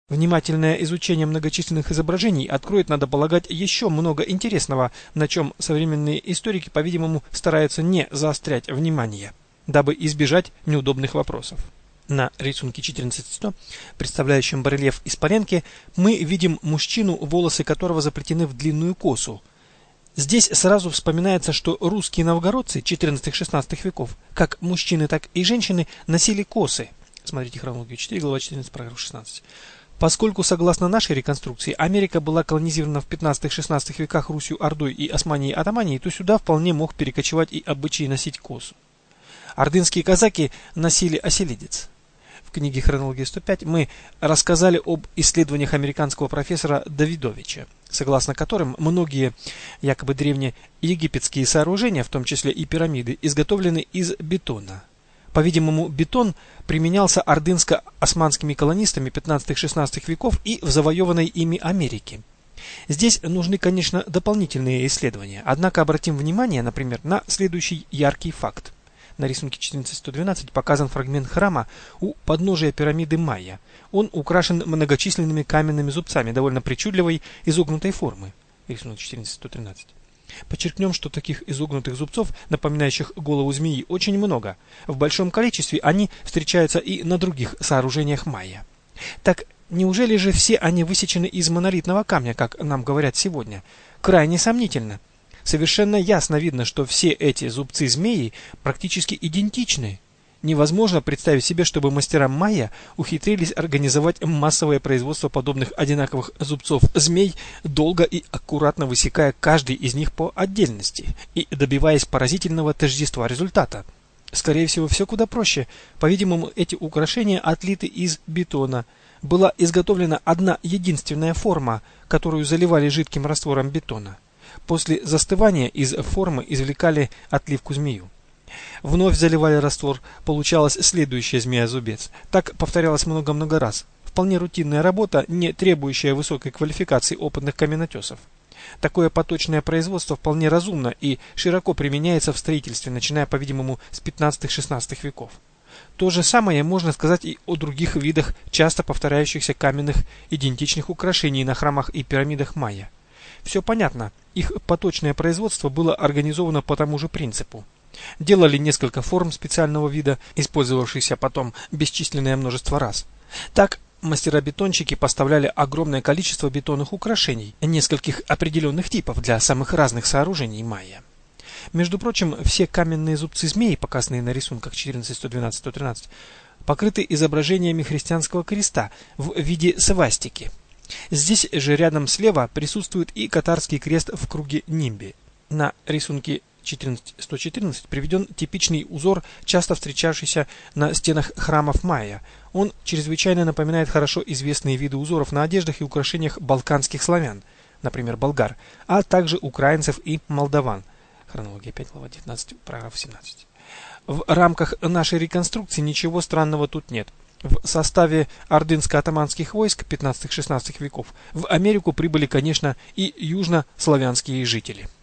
Внимательное изучение многочисленных изображений откроет, надо полагать, еще много интересного, на чем современные историки, по-видимому, стараются не заострять внимание, дабы избежать неудобных вопросов. На рисунке 14.100, представляющем барельеф из Паренки, мы видим мужчину, волосы которого заплетены в длинную косу. Здесь сразу вспоминается, что русские новгородцы XIV-XVI веков, как мужчины, так и женщины, носили косы. Смотрите хронологию 4, глава 14, параграф 16. Поскольку, согласно нашей реконструкции, Америка была колонизирована в 15-16 веках Русью, Ордой и Османией Атаманией, то сюда вполне мог перекочевать и обычай носить косу. Ордынские казаки носили оселедец. В книге «Хронология 105» мы рассказали об исследованиях американского профессора Давидовича, согласно которым многие якобы древнеегипетские сооружения, в том числе и пирамиды, изготовлены из бетона. По-видимому, бетон применялся ордынско-османскими колонистами 15-16 веков и в завоеванной ими Америке. Здесь нужны, конечно, дополнительные исследования, однако обратим внимание, например, на следующий яркий факт. На рисунке 14.112 показан фрагмент храма у подножия пирамиды Майя. Он украшен многочисленными каменными зубцами довольно причудливой изогнутой формы. Рисунок 14.113. Подчеркнем, что таких изогнутых зубцов, напоминающих голову змеи, очень много. В большом количестве они встречаются и на других сооружениях майя. Так неужели же все они высечены из монолитного камня, как нам говорят сегодня? Крайне сомнительно. Совершенно ясно видно, что все эти зубцы змеи практически идентичны. Невозможно представить себе, чтобы мастера майя ухитрились организовать массовое производство подобных одинаковых зубцов змей, долго и аккуратно высекая каждый из них по отдельности и добиваясь поразительного тождества результата. Скорее всего, все куда проще. По-видимому, эти украшения отлиты из бетона. Была изготовлена одна единственная форма, которую заливали жидким раствором бетона. После застывания из формы извлекали отливку змею. Вновь заливали раствор, получалась следующая змея-зубец. Так повторялось много-много раз. Вполне рутинная работа, не требующая высокой квалификации опытных каменотесов. Такое поточное производство вполне разумно и широко применяется в строительстве, начиная, по-видимому, с 15-16 веков. То же самое можно сказать и о других видах часто повторяющихся каменных идентичных украшений на храмах и пирамидах майя. Все понятно, их поточное производство было организовано по тому же принципу. Делали несколько форм специального вида, использовавшихся потом бесчисленное множество раз. Так, мастера-бетонщики поставляли огромное количество бетонных украшений, нескольких определенных типов для самых разных сооружений майя. Между прочим, все каменные зубцы змеи, показанные на рисунках 14, 112, 113, покрыты изображениями христианского креста в виде свастики. Здесь же рядом слева присутствует и катарский крест в круге нимби. На рисунке 14.114 приведен типичный узор, часто встречавшийся на стенах храмов майя. Он чрезвычайно напоминает хорошо известные виды узоров на одеждах и украшениях балканских славян, например, болгар, а также украинцев и молдаван. Хронология 5, глава 19, параграф 17. В рамках нашей реконструкции ничего странного тут нет. В составе ордынско-атаманских войск 15-16 веков в Америку прибыли, конечно, и южнославянские жители.